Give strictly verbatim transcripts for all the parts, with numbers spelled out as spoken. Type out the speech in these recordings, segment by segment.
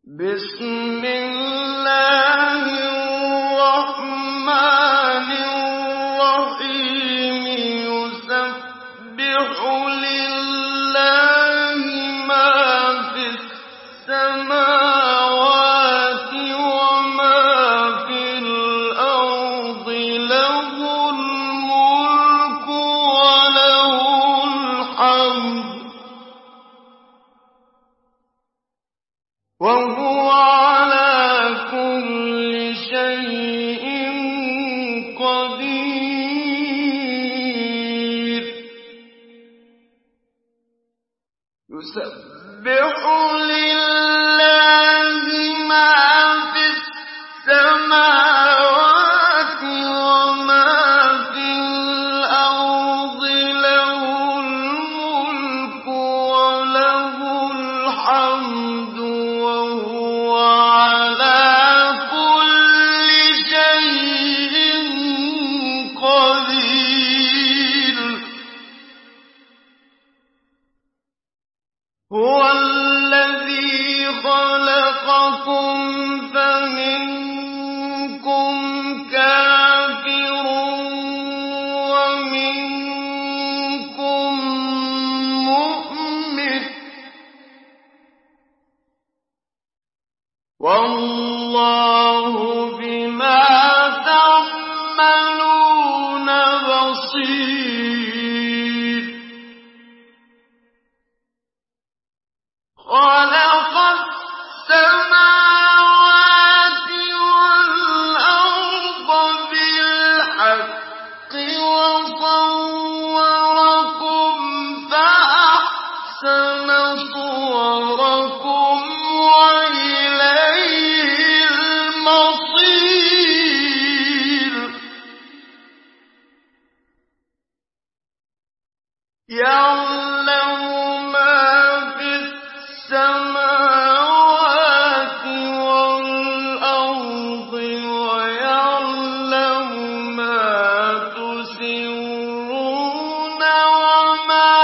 بسم الله الرحمن الرحيم يسبح لله ما في السماوات وما في الأرض له الملك وله الحمد وهو على كل شيء قدير يسبح لله ما في السماوات وما في الأرض له الملك وله الحمد وهو على كل شيء قدير هو الذي خلقكم فمنكم كافر ومنكم مؤمن والله بما تعملون بصير خلق السماوات والأرض بالحق وصوركم فأحسن صوركم وإليه المصير يعلم ما في السماوات والأرض ويعلم ما تسرون وما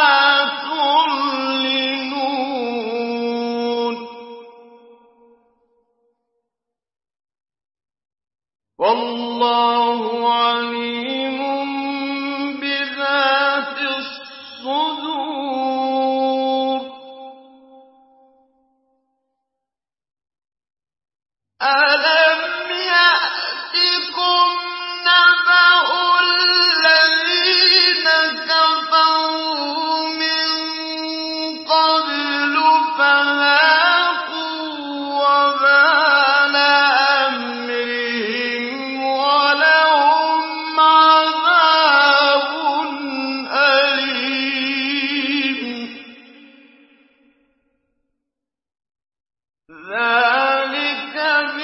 تعلنون والله عليم بذات الصدور ألم يأتكم نبأ الذين كفروا من قبل فذاقوا وبال أمرهم ولهم عذاب أليم ذلك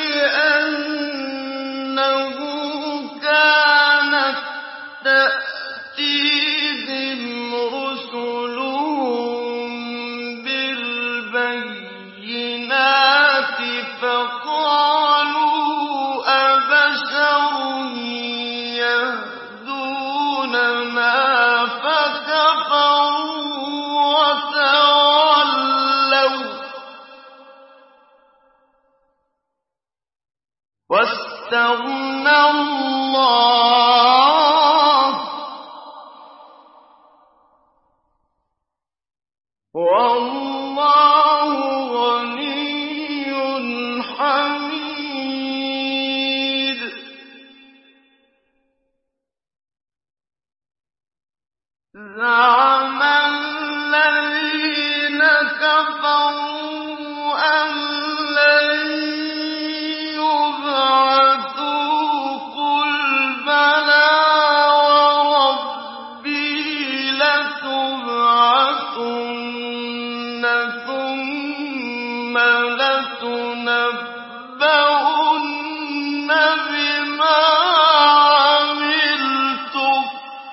بأنه كانت تأتيهم رسلهم بالبينات فقالوا أبشر يهدوننا فكفروا وتولوا واستغنى الله والله غني حميد زعم الذين كفروا أن لن يبعثوا قل بلى وربي لتبعثن ثم لتنبؤن بما عملتم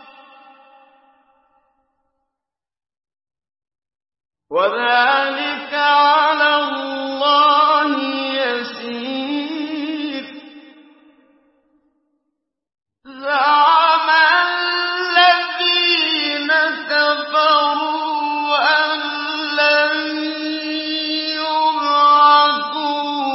وذلك على الله يسير زعم الذين كفروا أن لن يبعثوا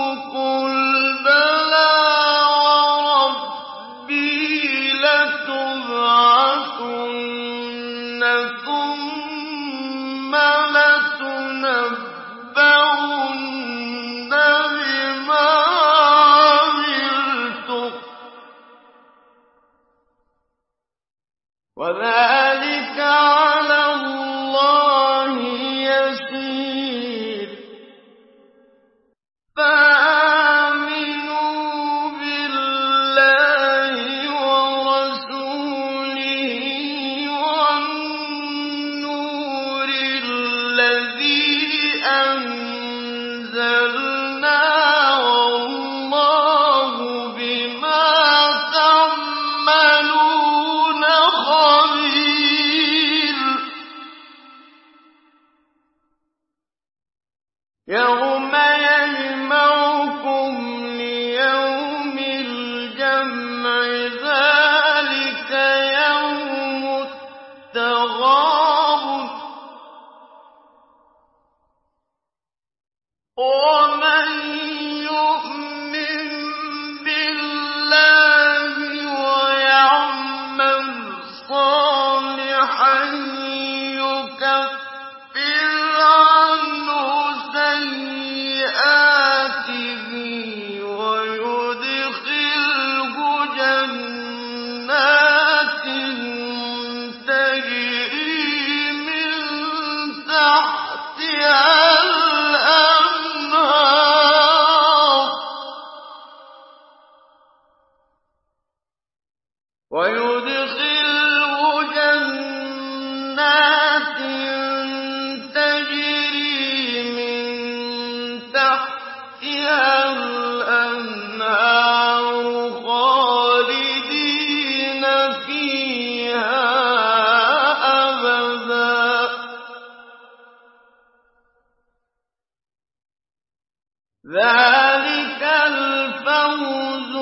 ذلك الفوز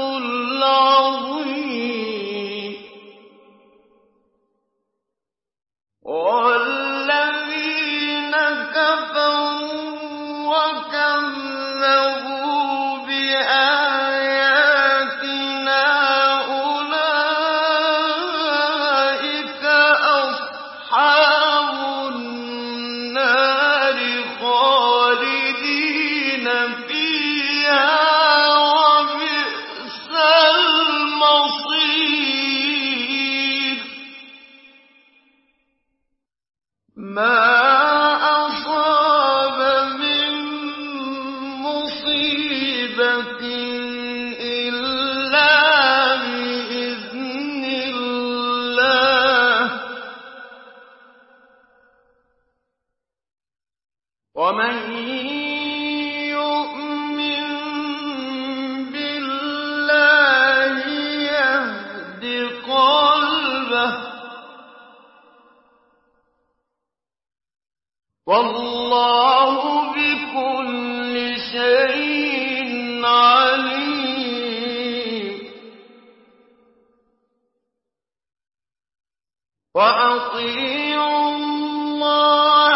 العظيم. والذين كفروا وكذبوا بآياتنا أولئك أصحاب النار خالدين فيها وبئس المصير. ما أصاب من مصيبة إلا بإذن الله، ومن يؤمن بالله يهد قلبه، والله بكل شيء عليم. وأطيعوا الله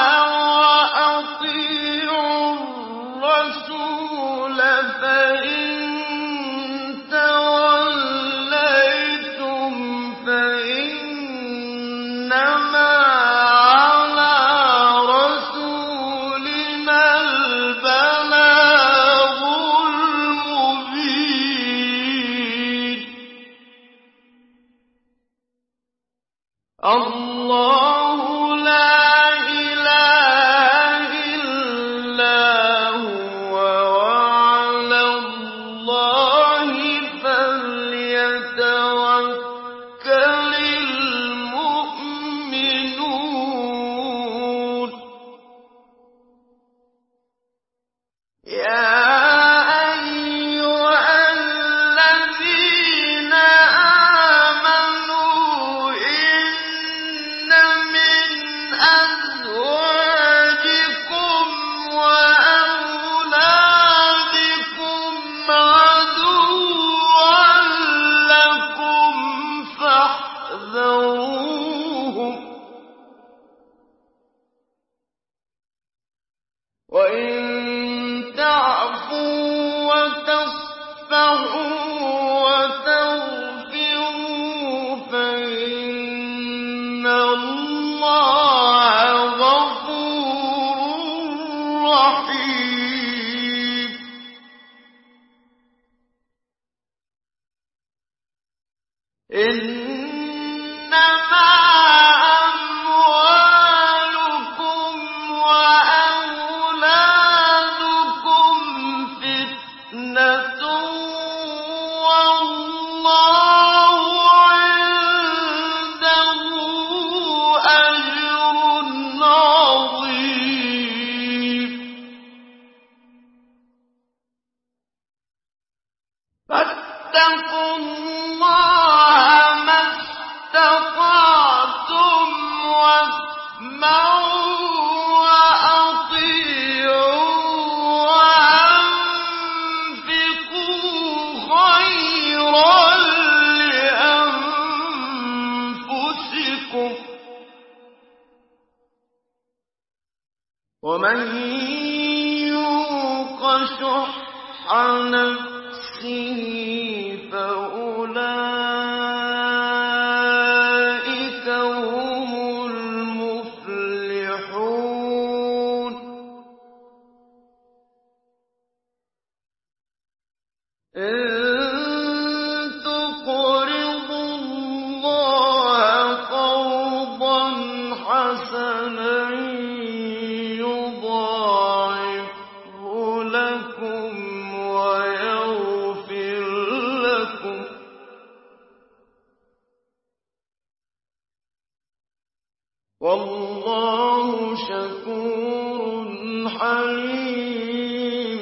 وأطيعوا الرسول، فإن توليتم فإنما على رسولنا البلاغ المبين. الله لا إله إلا هو، وعلى الله فليتوكل المؤمنون. يا أيها الذين آمنوا إن من أزواجكم وأولادكم عدوا لكم فاحذروهم، وإن تعفوا وتصفحوا وتغفروا فإن الله غفور رحيم. إنما أموالكم وأولادكم فتنة، والله عنده أجر عظيم. فاتقوا الله ما استطعتم، واسمعوا وأطيعوا وأنفقوا خيرا لأنفسكم، ومن يوق شُحَّ نَفْسِهِ فَأُولَٰئِكَ هُمُ الْمُفْلِحُونَ إِن تُقْرِضُوا اللَّهَ قَرْضًا حَسَنًا يُضَاعِفْهُ لَكُمْ وَيَغْفِرْ لَكُمْ ۚ وَاللَّهُ شَكُورٌ حَلِيمٌ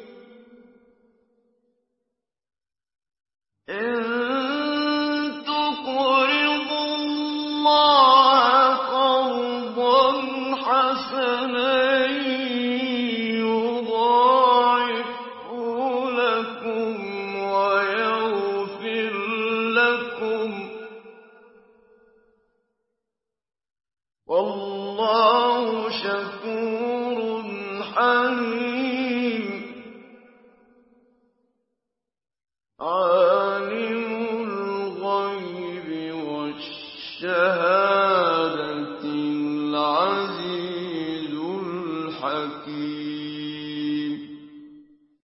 إِن تُقْرِضُوا اللَّهَ قَرْضًا حَسَنًا يُضَاعِفْهُ لَكُمْ وَيَغْفِرْ لَكُمْ ۚ وَاللَّهُ